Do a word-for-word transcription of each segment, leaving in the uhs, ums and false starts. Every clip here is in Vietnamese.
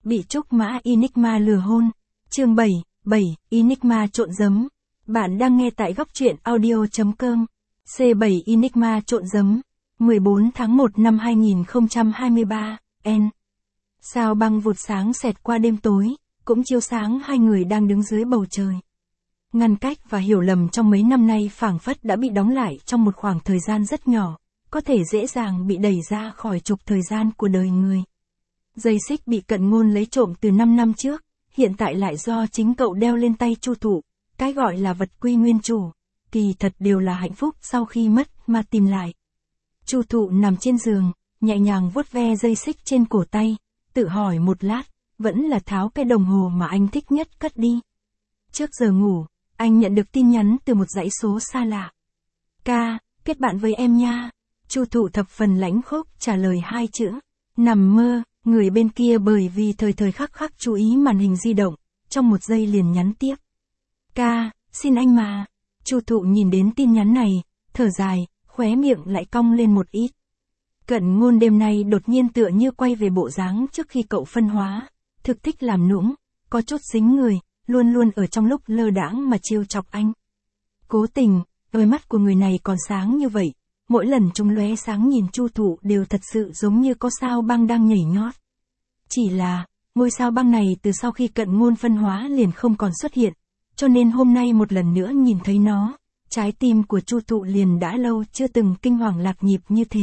Bị trúc mã Enigma lừa hôn. Chương bảy, bảy, Enigma trộn giấm. Bạn đang nghe tại góc truyện audio.com. C bảy Enigma trộn giấm. mười bốn tháng một năm hai nghìn không trăm hai mươi ba, N. Sao băng vụt sáng xẹt qua đêm tối, cũng chiếu sáng hai người đang đứng dưới bầu trời. Ngăn cách và hiểu lầm trong mấy năm nay phảng phất đã bị đóng lại trong một khoảng thời gian rất nhỏ, có thể dễ dàng bị đẩy ra khỏi trục thời gian của đời người. Dây xích bị Cận Ngôn lấy trộm từ năm năm trước, hiện tại lại do chính cậu đeo lên tay Chu Thụ, cái gọi là vật quy nguyên chủ, kỳ thật đều là hạnh phúc sau khi mất mà tìm lại. Chu Thụ nằm trên giường, nhẹ nhàng vuốt ve dây xích trên cổ tay, tự hỏi một lát, vẫn là tháo cái đồng hồ mà anh thích nhất cất đi. Trước giờ ngủ, anh nhận được tin nhắn từ một dãy số xa lạ. Ca, kết bạn với em nha. Chu Thụ thập phần lãnh khốc trả lời hai chữ. Nằm mơ, người bên kia bởi vì thời thời khắc khắc chú ý màn hình di động, trong một giây liền nhắn tiếp. Ca, xin anh mà. Chu Thụ nhìn đến tin nhắn này, thở dài, khóe miệng lại cong lên một ít. Cận Ngôn đêm nay đột nhiên tựa như quay về bộ dáng trước khi cậu phân hóa, thực thích làm nũng, có chút dính người, luôn luôn ở trong lúc lơ đãng mà trêu chọc anh. Cố tình, đôi mắt của người này còn sáng như vậy, mỗi lần chúng lóe sáng nhìn Chu Thụ đều thật sự giống như có sao băng đang nhảy nhót. Chỉ là, ngôi sao băng này từ sau khi Cận Ngôn phân hóa liền không còn xuất hiện, cho nên hôm nay một lần nữa nhìn thấy nó, trái tim của Chu Thụ liền đã lâu chưa từng kinh hoàng lạc nhịp như thế.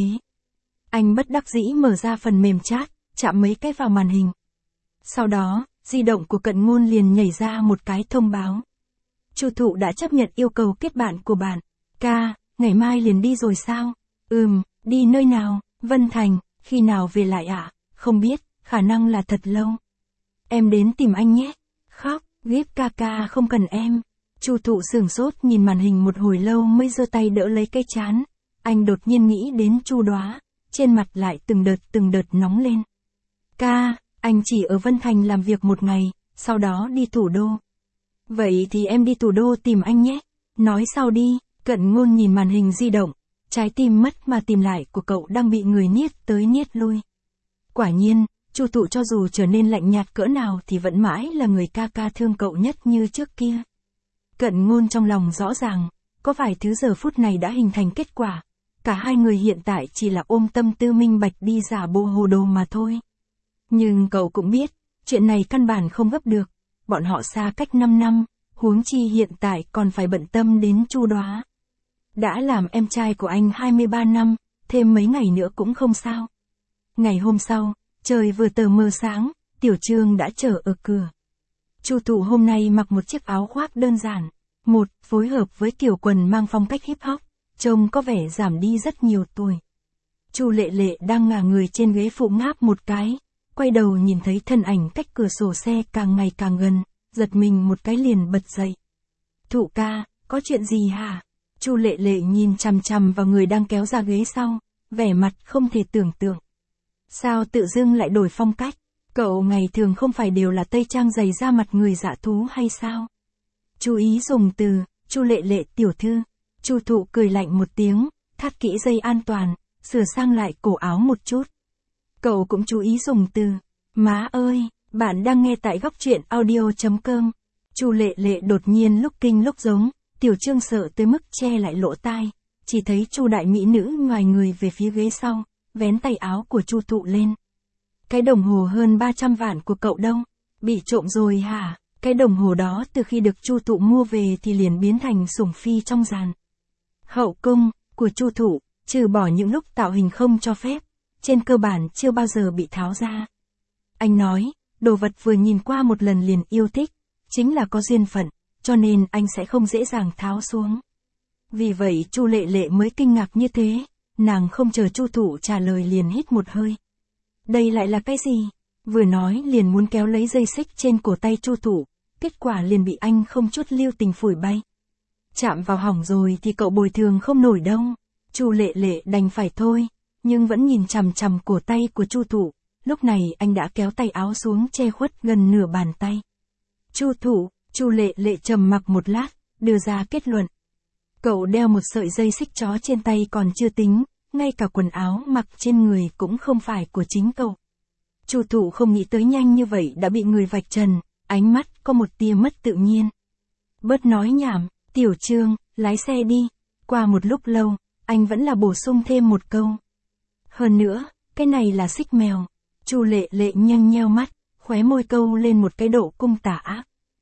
Anh bất đắc dĩ mở ra phần mềm chat, chạm mấy cái vào màn hình. Sau đó, di động của Cận Ngôn liền nhảy ra một cái thông báo. Chu Thụ đã chấp nhận yêu cầu kết bạn của bạn. Ca, ngày mai liền đi rồi sao? Ừm, đi nơi nào? Vân Thành, khi nào về lại ạ? À? Không biết, khả năng là thật lâu. Em đến tìm anh nhé. Khóc, Gíp ca ca không cần em. Chu Thụ sửng sốt nhìn màn hình một hồi lâu mới giơ tay đỡ lấy cái trán. Anh đột nhiên nghĩ đến Chu Đóa, trên mặt lại từng đợt từng đợt nóng lên. Ca, anh chỉ ở Vân Thành làm việc một ngày, sau đó đi thủ đô. Vậy thì em đi thủ đô tìm anh nhé. Nói sau đi. Cận Ngôn nhìn màn hình di động, trái tim mất mà tìm lại của cậu đang bị người niết tới niết lui. Quả nhiên, Chu Thụ cho dù trở nên lạnh nhạt cỡ nào thì vẫn mãi là người ca ca thương cậu nhất như trước kia. Cận Ngôn trong lòng rõ ràng, có vài thứ giờ phút này đã hình thành kết quả. Cả hai người hiện tại chỉ là ôm tâm tư minh bạch đi giả bộ hồ đồ mà thôi. Nhưng cậu cũng biết, chuyện này căn bản không gấp được, bọn họ xa cách năm năm, huống chi hiện tại còn phải bận tâm đến Chu Đóa. Đã làm em trai của anh hai mươi ba năm, thêm mấy ngày nữa cũng không sao. Ngày hôm sau, trời vừa tờ mờ sáng, Tiểu Trương đã chờ ở cửa. Chu Thụ hôm nay mặc một chiếc áo khoác đơn giản, một, phối hợp với kiểu quần mang phong cách hip hop, trông có vẻ giảm đi rất nhiều tuổi. Chu Lệ Lệ đang ngả người trên ghế phụ ngáp một cái, quay đầu nhìn thấy thân ảnh cách cửa sổ xe càng ngày càng gần, giật mình một cái liền bật dậy. Thụ ca, có chuyện gì hả? Chu Lệ Lệ nhìn chằm chằm vào người đang kéo ra ghế sau, vẻ mặt không thể tưởng tượng. Sao tự dưng lại đổi phong cách? Cậu ngày thường không phải đều là tây trang dày da mặt người dạ thú hay sao? Chú ý dùng từ, Chu Lệ Lệ tiểu thư. Chu Thụ cười lạnh một tiếng, thắt kỹ dây an toàn, sửa sang lại cổ áo một chút. Cậu cũng chú ý dùng từ, má ơi, bạn đang nghe tại góc truyện audio.com. Chu Lệ Lệ đột nhiên lúc kinh lúc giống, Tiểu Trương sợ tới mức che lại lỗ tai, chỉ thấy Chu đại mỹ nữ ngoài người về phía ghế sau, vén tay áo của Chu Thụ lên. Cái đồng hồ hơn ba trăm vạn của cậu đâu? Bị trộm rồi hả? Cái đồng hồ đó từ khi được Chu Thụ mua về thì liền biến thành sủng phi trong dàn hậu cung của Chu Thụ, trừ bỏ những lúc tạo hình không cho phép, trên cơ bản chưa bao giờ bị tháo ra. Anh nói, đồ vật vừa nhìn qua một lần liền yêu thích, chính là có duyên phận, cho nên anh sẽ không dễ dàng tháo xuống. Vì vậy Chu Lệ Lệ mới kinh ngạc như thế, nàng không chờ Chu Thụ trả lời liền hít một hơi. Đây lại là cái gì? Vừa nói liền muốn kéo lấy dây xích trên cổ tay Chu Thụ, kết quả liền bị anh không chút lưu tình phủi bay. Chạm vào hỏng rồi thì cậu bồi thường không nổi đâu. Chu Lệ Lệ đành phải thôi, nhưng vẫn nhìn chằm chằm cổ tay của Chu Thụ, lúc này anh đã kéo tay áo xuống che khuất gần nửa bàn tay. Chu Thụ, Chu Lệ Lệ trầm mặc một lát, đưa ra kết luận. Cậu đeo một sợi dây xích chó trên tay còn chưa tính, ngay cả quần áo mặc trên người cũng không phải của chính cậu. Chu Thụ không nghĩ tới nhanh như vậy đã bị người vạch trần, ánh mắt có một tia mất tự nhiên. Bớt nói nhảm, Tiểu Trương, lái xe đi. Qua một lúc lâu, anh vẫn là bổ sung thêm một câu. Hơn nữa, cái này là xích mèo. Chu Lệ Lệ nhăn nheo mắt, khóe môi câu lên một cái độ cung tà ác.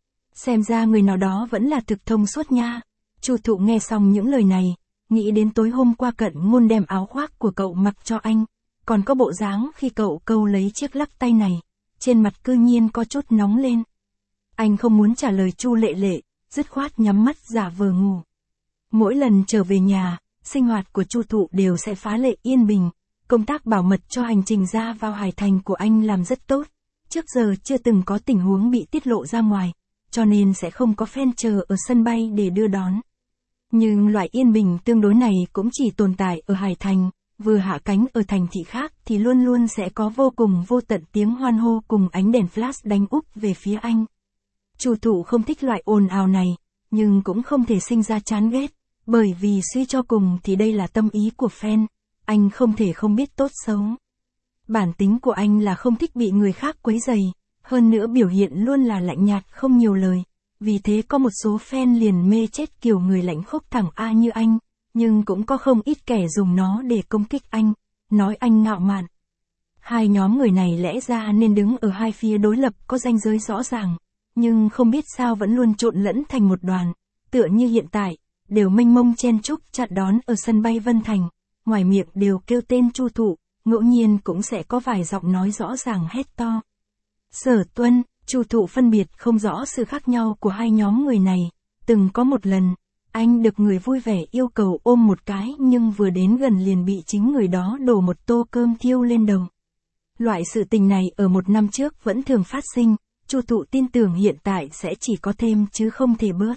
Xem ra người nào đó vẫn là thực thông suốt nha. Chu Thụ nghe xong những lời này, nghĩ đến tối hôm qua Cận Ngôn đem áo khoác của cậu mặc cho anh, còn có bộ dáng khi cậu câu lấy chiếc lắc tay này, trên mặt cư nhiên có chút nóng lên. Anh không muốn trả lời Chu Lệ Lệ, dứt khoát nhắm mắt giả vờ ngủ. Mỗi lần trở về nhà, sinh hoạt của Chu Thụ đều sẽ phá lệ yên bình, công tác bảo mật cho hành trình ra vào Hải Thành của anh làm rất tốt, trước giờ chưa từng có tình huống bị tiết lộ ra ngoài, cho nên sẽ không có fan chờ ở sân bay để đưa đón. Nhưng loại yên bình tương đối này cũng chỉ tồn tại ở Hải Thành, vừa hạ cánh ở thành thị khác thì luôn luôn sẽ có vô cùng vô tận tiếng hoan hô cùng ánh đèn flash đánh úp về phía anh. Chu Thụ không thích loại ồn ào này, nhưng cũng không thể sinh ra chán ghét, bởi vì suy cho cùng thì đây là tâm ý của fan, anh không thể không biết tốt xấu. Bản tính của anh là không thích bị người khác quấy rầy, hơn nữa biểu hiện luôn là lạnh nhạt không nhiều lời, vì thế có một số fan liền mê chết kiểu người lãnh khốc thẳng A như anh, nhưng cũng có không ít kẻ dùng nó để công kích anh, nói anh ngạo mạn. Hai nhóm người này lẽ ra nên đứng ở hai phía đối lập có ranh giới rõ ràng, nhưng không biết sao vẫn luôn trộn lẫn thành một đoàn, tựa như hiện tại, đều mênh mông chen chúc chặn đón ở sân bay Vân Thành, ngoài miệng đều kêu tên Chu Thụ, ngẫu nhiên cũng sẽ có vài giọng nói rõ ràng hét to. Sở Tuân, Chu Thụ phân biệt không rõ sự khác nhau của hai nhóm người này, từng có một lần, anh được người vui vẻ yêu cầu ôm một cái nhưng vừa đến gần liền bị chính người đó đổ một tô cơm thiêu lên đầu. Loại sự tình này ở một năm trước vẫn thường phát sinh, Chu Thụ tin tưởng hiện tại sẽ chỉ có thêm chứ không thể bớt.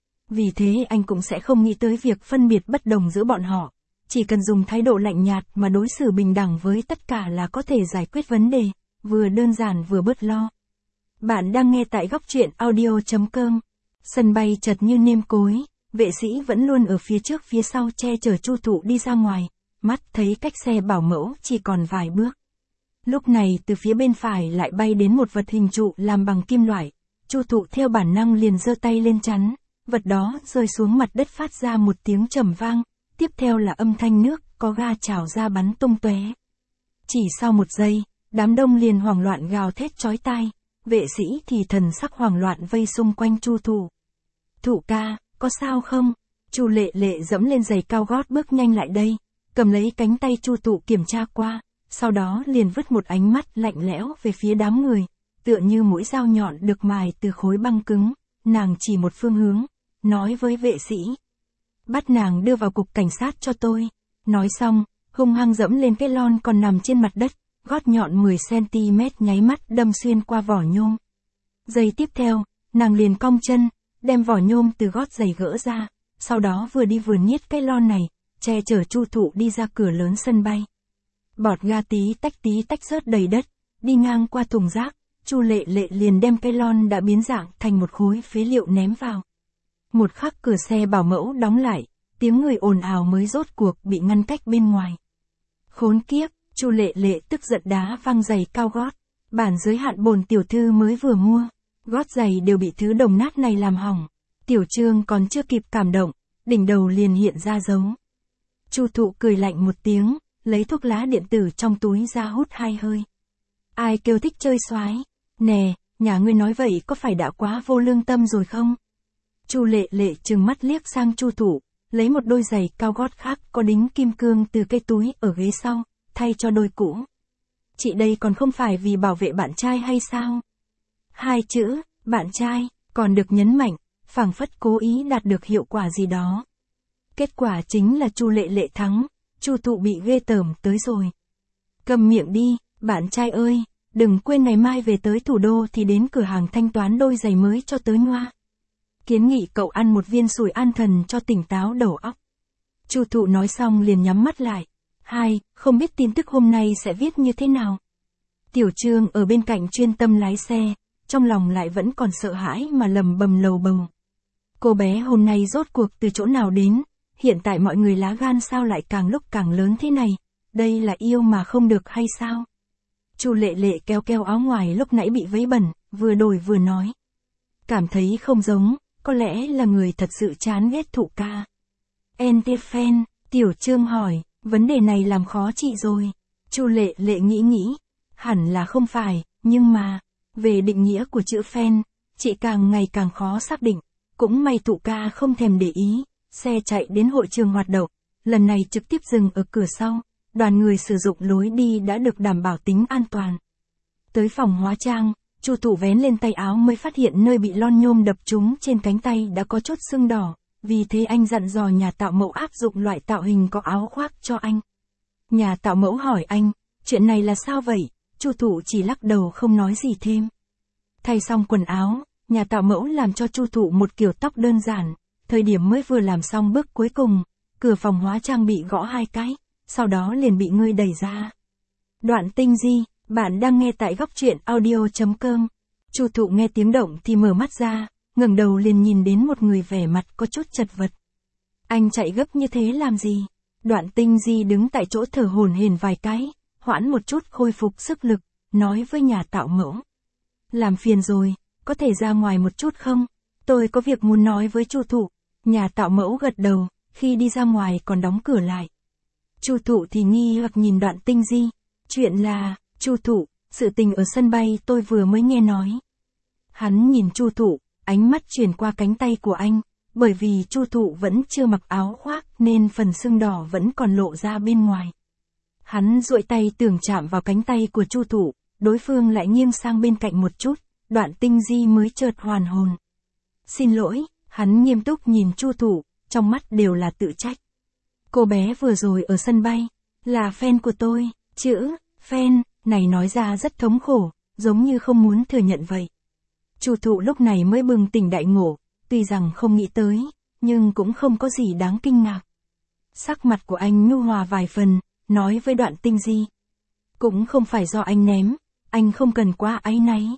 Vì thế anh cũng sẽ không nghĩ tới việc phân biệt bất đồng giữa bọn họ, chỉ cần dùng thái độ lạnh nhạt mà đối xử bình đẳng với tất cả là có thể giải quyết vấn đề, vừa đơn giản vừa bớt lo. Bạn đang nghe tại góc truyện audio chấm com. Sân bay chật như nêm cối, vệ sĩ vẫn luôn ở phía trước phía sau che chở Chu Thụ đi ra ngoài, mắt thấy cách xe bảo mẫu chỉ còn vài bước. Lúc này từ phía bên phải lại bay đến một vật hình trụ làm bằng kim loại, Chu Thụ theo bản năng liền giơ tay lên chắn, vật đó rơi xuống mặt đất phát ra một tiếng trầm vang, tiếp theo là âm thanh nước có ga trào ra bắn tung tóe. Chỉ sau một giây, đám đông liền hoảng loạn gào thét chói tai, vệ sĩ thì thần sắc hoảng loạn vây xung quanh Chu Thụ. Thụ ca, có sao không? Chu Lệ Lệ dẫm lên giày cao gót bước nhanh lại đây, cầm lấy cánh tay Chu Thụ kiểm tra qua, sau đó liền vứt một ánh mắt lạnh lẽo về phía đám người, tựa như mũi dao nhọn được mài từ khối băng cứng, nàng chỉ một phương hướng, nói với vệ sĩ. Bắt nàng đưa vào cục cảnh sát cho tôi. Nói xong, hung hăng dẫm lên cái lon còn nằm trên mặt đất, gót nhọn mười xăng-ti-mét nháy mắt đâm xuyên qua vỏ nhôm. Giây tiếp theo, nàng liền cong chân, đem vỏ nhôm từ gót giày gỡ ra, sau đó vừa đi vừa niết cái lon này, che chở Chu Thụ đi ra cửa lớn sân bay. Bọt ga tí tách tí tách rớt đầy đất, đi ngang qua thùng rác, Chu Lệ Lệ liền đem cái lon đã biến dạng thành một khối phế liệu ném vào. Một khắc cửa xe bảo mẫu đóng lại, tiếng người ồn ào mới rốt cuộc bị ngăn cách bên ngoài. Khốn kiếp, Chu Lệ Lệ tức giận đá văng giày cao gót, bản giới hạn bồn tiểu thư mới vừa mua, gót giày đều bị thứ đồng nát này làm hỏng. Tiểu Trương còn chưa kịp cảm động, đỉnh đầu liền hiện ra dấu. Chu Thụ cười lạnh một tiếng, lấy thuốc lá điện tử trong túi ra hút hai hơi. Ai kêu thích chơi xoái? Nè, nhà ngươi nói vậy có phải đã quá vô lương tâm rồi không? Chu Lệ Lệ trừng mắt liếc sang Chu Thụ, lấy một đôi giày cao gót khác có đính kim cương từ cái túi ở ghế sau, thay cho đôi cũ. Chị đây còn không phải vì bảo vệ bạn trai hay sao? Hai chữ, bạn trai, còn được nhấn mạnh, phảng phất cố ý đạt được hiệu quả gì đó. Kết quả chính là Chu Lệ Lệ thắng, Chu Thụ bị ghê tởm tới rồi. Cầm miệng đi, bạn trai ơi, đừng quên ngày mai về tới thủ đô thì đến cửa hàng thanh toán đôi giày mới cho tới ngoa. Kiến nghị cậu ăn một viên sủi an thần cho tỉnh táo đầu óc. Chu Thụ nói xong liền nhắm mắt lại. Hai, không biết tin tức hôm nay sẽ viết như thế nào. Tiểu Trương ở bên cạnh chuyên tâm lái xe, trong lòng lại vẫn còn sợ hãi mà lầm bầm lầu bầu. Cô bé hôm nay rốt cuộc từ chỗ nào đến, hiện tại mọi người lá gan sao lại càng lúc càng lớn thế này, đây là yêu mà không được hay sao? Chu Lệ Lệ kéo kéo áo ngoài lúc nãy bị vấy bẩn, vừa đổi vừa nói. Cảm thấy không giống, có lẽ là người thật sự chán ghét Thụ ca. Entefen, Tiểu Trương hỏi, vấn đề này làm khó chị rồi. Chu Lệ Lệ nghĩ nghĩ, hẳn là không phải, nhưng mà, về định nghĩa của chữ fan, chị càng ngày càng khó xác định. Cũng may Thụ ca không thèm để ý, xe chạy đến hội trường hoạt động, lần này trực tiếp dừng ở cửa sau, đoàn người sử dụng lối đi đã được đảm bảo tính an toàn. Tới phòng hóa trang, Chu Thụ vén lên tay áo mới phát hiện nơi bị lon nhôm đập trúng trên cánh tay đã có chốt sưng đỏ, vì thế anh dặn dò nhà tạo mẫu áp dụng loại tạo hình có áo khoác cho anh. Nhà tạo mẫu hỏi anh, chuyện này là sao vậy? Chu Thụ chỉ lắc đầu không nói gì thêm. Thay xong quần áo, nhà tạo mẫu làm cho Chu Thụ một kiểu tóc đơn giản, thời điểm mới vừa làm xong bước cuối cùng, cửa phòng hóa trang bị gõ hai cái, sau đó liền bị người đẩy ra. Đoạn tinh di, bạn đang nghe tại góc truyện audio chấm com. Chu Thụ nghe tiếng động thì mở mắt ra, ngẩng đầu liền nhìn đến một người vẻ mặt có chút chật vật. Anh chạy gấp như thế làm gì? Đoạn tinh di đứng tại chỗ thở hổn hển vài cái, hoãn một chút khôi phục sức lực, nói với nhà tạo mẫu. Làm phiền rồi, có thể ra ngoài một chút không? Tôi có việc muốn nói với Chu Thụ. Nhà tạo mẫu gật đầu, khi đi ra ngoài còn đóng cửa lại. Chu Thụ thì nghi hoặc nhìn Đoạn tinh di. Chuyện là, Chu Thụ, sự tình ở sân bay tôi vừa mới nghe nói. Hắn nhìn Chu Thụ, ánh mắt chuyển qua cánh tay của anh, bởi vì Chu Thụ vẫn chưa mặc áo khoác nên phần sưng đỏ vẫn còn lộ ra bên ngoài. Hắn duỗi tay tưởng chạm vào cánh tay của Chu Thụ, đối phương lại nghiêng sang bên cạnh một chút, Đoạn tinh di mới chợt hoàn hồn. Xin lỗi, hắn nghiêm túc nhìn Chu Thụ, trong mắt đều là tự trách. Cô bé vừa rồi ở sân bay, là fan của tôi, chữ, fan, này nói ra rất thống khổ, giống như không muốn thừa nhận vậy. Chu Thụ lúc này mới bừng tỉnh đại ngộ, tuy rằng không nghĩ tới, nhưng cũng không có gì đáng kinh ngạc. Sắc mặt của anh nhu hòa vài phần, nói với Đoạn tinh di. Cũng không phải do anh ném, anh không cần quá áy náy.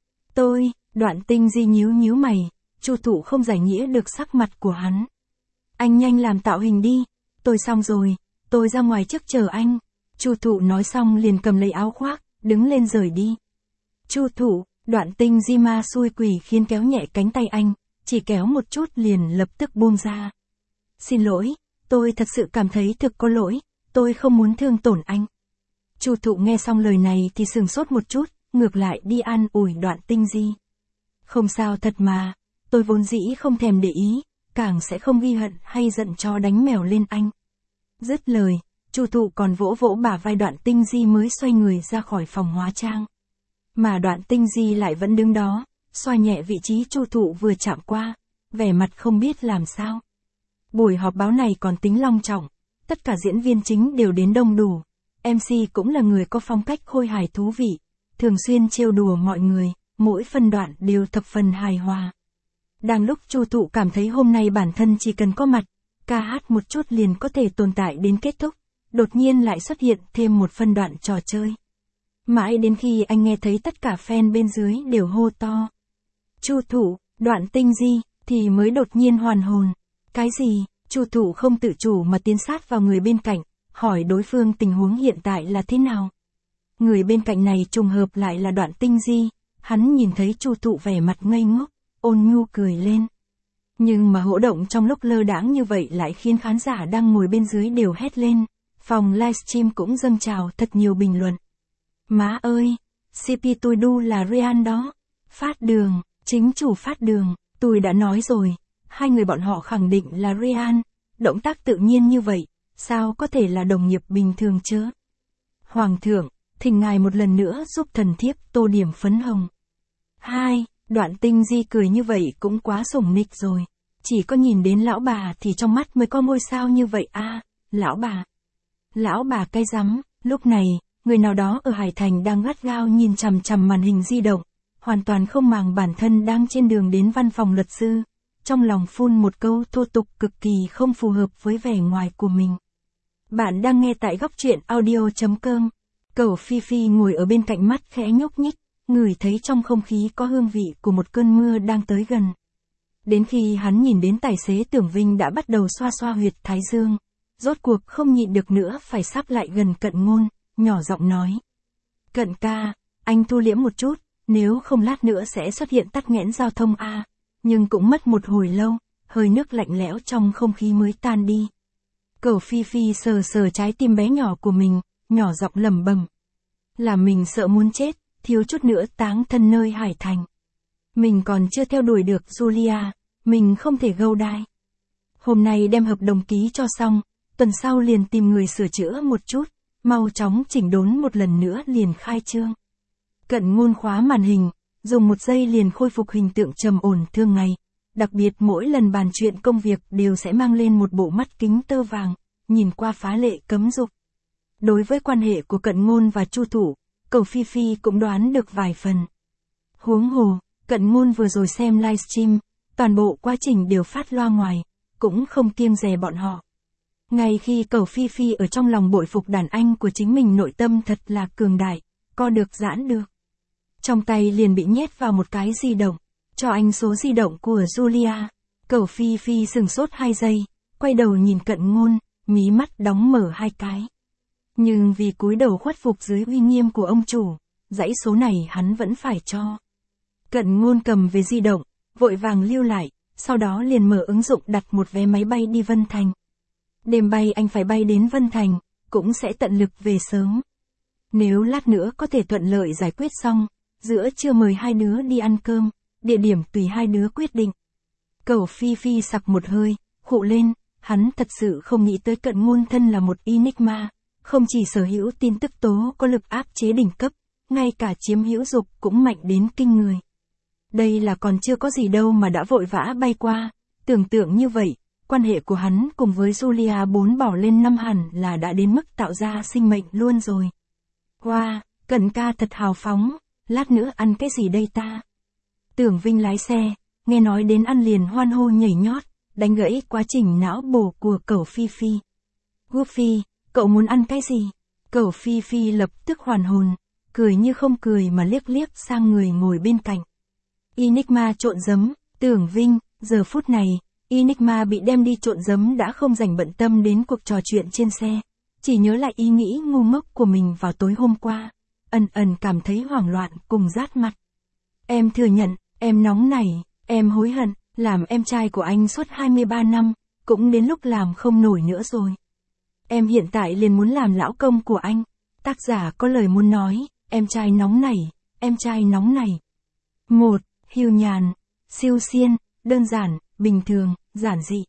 Tôi, Đoạn tinh di nhíu nhíu mày, Chu Thụ không giải nghĩa được sắc mặt của hắn. Anh nhanh làm tạo hình đi, tôi xong rồi, tôi ra ngoài trước chờ anh. Chu Thụ nói xong liền cầm lấy áo khoác, đứng lên rời đi. Chu Thụ, Đoạn tinh di ma xui quỷ khiến kéo nhẹ cánh tay anh, chỉ kéo một chút liền lập tức buông ra. Xin lỗi, tôi thật sự cảm thấy thực có lỗi, tôi không muốn thương tổn anh. Chu Thụ nghe xong lời này thì sừng sốt một chút, ngược lại đi an ủi Đoạn tinh di. Không sao thật mà, tôi vốn dĩ không thèm để ý, càng sẽ không ghi hận hay giận cho đánh mèo lên anh. Dứt lời, Chu Thụ còn vỗ vỗ bả vai Đoạn tinh di mới xoay người ra khỏi phòng hóa trang. Mà Đoạn tinh di lại vẫn đứng đó, xoa nhẹ vị trí Chu Thụ vừa chạm qua, vẻ mặt không biết làm sao. Buổi họp báo này còn tính long trọng, tất cả diễn viên chính đều đến đông đủ, em xê cũng là người có phong cách khôi hài thú vị, thường xuyên trêu đùa mọi người, mỗi phân đoạn đều thập phần hài hòa. Đang lúc Chu Thụ cảm thấy hôm nay bản thân chỉ cần có mặt, ca hát một chút liền có thể tồn tại đến kết thúc, đột nhiên lại xuất hiện thêm một phân đoạn trò chơi. Mãi đến khi anh nghe thấy tất cả fan bên dưới đều hô to. Chu Thụ, Đoạn tinh di, thì mới đột nhiên hoàn hồn. Cái gì? Chu Thụ không tự chủ mà tiến sát vào người bên cạnh, hỏi đối phương tình huống hiện tại là thế nào. Người bên cạnh này trùng hợp lại là Đoạn tinh di, hắn nhìn thấy Chu Thụ vẻ mặt ngây ngốc, ôn nhu cười lên. Nhưng mà hỗn động trong lúc lơ đãng như vậy lại khiến khán giả đang ngồi bên dưới đều hét lên, phòng livestream cũng dâng trào thật nhiều bình luận. Má ơi, xê pê tôi đu là Ryan đó, Phát Đường, chính chủ Phát Đường, tôi đã nói rồi, hai người bọn họ khẳng định là Ryan, động tác tự nhiên như vậy, sao có thể là đồng nghiệp bình thường chứ? Hoàng thượng, thỉnh ngài một lần nữa giúp thần thiếp tô điểm phấn hồng. Hai, Đoạn tinh di cười như vậy cũng quá sủng nịch rồi, chỉ có nhìn đến lão bà thì trong mắt mới có ngôi sao như vậy a à, lão bà. Lão bà cái rắm, lúc này, người nào đó ở Hải Thành đang gắt gao nhìn chằm chằm màn hình di động, hoàn toàn không màng bản thân đang trên đường đến văn phòng luật sư, trong lòng phun một câu thô tục cực kỳ không phù hợp với vẻ ngoài của mình. Bạn đang nghe tại góc truyện audio chấm com. Cẩu Phi Phi ngồi ở bên cạnh mắt khẽ nhúc nhích, ngửi thấy trong không khí có hương vị của một cơn mưa đang tới gần. Đến khi hắn nhìn đến tài xế Tưởng Vinh đã bắt đầu xoa xoa huyệt thái dương, rốt cuộc không nhịn được nữa phải sắp lại gần cận ngôn, nhỏ giọng nói. Cận ca, anh thu liễm một chút, nếu không lát nữa sẽ xuất hiện tắc nghẽn giao thông a. Nhưng cũng mất một hồi lâu, hơi nước lạnh lẽo trong không khí mới tan đi. Cẩu Phi Phi sờ sờ trái tim bé nhỏ của mình, nhỏ giọng lẩm bẩm. Là mình sợ muốn chết, thiếu chút nữa táng thân nơi Hải Thành. Mình còn chưa theo đuổi được Julia, mình không thể gâu đai. Hôm nay đem hợp đồng ký cho xong, tuần sau liền tìm người sửa chữa một chút, mau chóng chỉnh đốn một lần nữa liền khai trương. Cận Ngôn khóa màn hình, dùng một giây liền khôi phục hình tượng trầm ổn thường ngày. Đặc biệt mỗi lần bàn chuyện công việc đều sẽ mang lên một bộ mắt kính tơ vàng, nhìn qua phá lệ cấm dục. Đối với quan hệ của Cận Ngôn và Chu Thủ, Cẩu Phi Phi cũng đoán được vài phần. Huống hồ, Cận Ngôn vừa rồi xem livestream, toàn bộ quá trình đều phát loa ngoài, cũng không kiêng dè bọn họ. Ngay khi Cẩu Phi Phi ở trong lòng bội phục đàn anh của chính mình, nội tâm thật là cường đại, co được giãn được. Trong tay liền bị nhét vào một cái di động, cho anh số di động của Julia. Cẩu Phi Phi sừng sốt hai giây, quay đầu nhìn Cận Ngôn, mí mắt đóng mở hai cái. Nhưng vì cúi đầu khuất phục dưới uy nghiêm của ông chủ, dãy số này hắn vẫn phải cho. Cận Ngôn cầm về di động, vội vàng lưu lại, sau đó liền mở ứng dụng đặt một vé máy bay đi Vân Thành. Đêm bay anh phải bay đến Vân Thành, cũng sẽ tận lực về sớm. Nếu lát nữa có thể thuận lợi giải quyết xong, giữa trưa mời hai đứa đi ăn cơm, địa điểm tùy hai đứa quyết định. Cẩu Phi Phi sặc một hơi, khụ lên, hắn thật sự không nghĩ tới Cận Ngôn thân là một enigma, không chỉ sở hữu tin tức tố có lực áp chế đỉnh cấp, ngay cả chiếm hữu dục cũng mạnh đến kinh người. Đây là còn chưa có gì đâu mà đã vội vã bay qua, tưởng tượng như vậy, quan hệ của hắn cùng với Julia bốn bỏ lên năm hẳn là đã đến mức tạo ra sinh mệnh luôn rồi. Wow, Cận ca thật hào phóng, lát nữa ăn cái gì đây ta? Tưởng Vinh lái xe, nghe nói đến ăn liền hoan hô nhảy nhót, đánh gãy quá trình não bổ của Cẩu Phi Phi. Goofy, cậu muốn ăn cái gì? Cẩu Phi Phi lập tức hoàn hồn, cười như không cười mà liếc liếc sang người ngồi bên cạnh. Enigma trộn giấm, Tưởng Vinh, giờ phút này, Enigma bị đem đi trộn giấm đã không dành bận tâm đến cuộc trò chuyện trên xe, chỉ nhớ lại ý nghĩ ngu ngốc của mình vào tối hôm qua, ẩn ẩn cảm thấy hoảng loạn cùng rát mặt. Em thừa nhận, em nóng nảy, em hối hận, làm em trai của anh suốt hai mươi ba năm, cũng đến lúc làm không nổi nữa rồi. Em hiện tại liền muốn làm lão công của anh. Tác giả có lời muốn nói, em trai nóng nảy, em trai nóng nảy. một. Hiu nhàn, siêu xiên, đơn giản, bình thường, giản dị.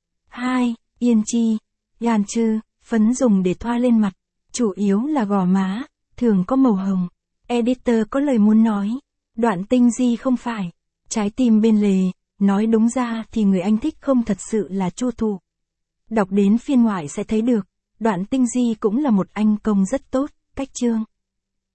hai. Yên chi, yan chư, phấn dùng để thoa lên mặt, chủ yếu là gò má, thường có màu hồng. Editor có lời muốn nói, đoạn tinh di không phải, trái tim bên lề, nói đúng ra thì người anh thích không thật sự là Chu Thụ. Đọc đến phiên ngoại sẽ thấy được, đoạn tinh di cũng là một anh công rất tốt, cách chương.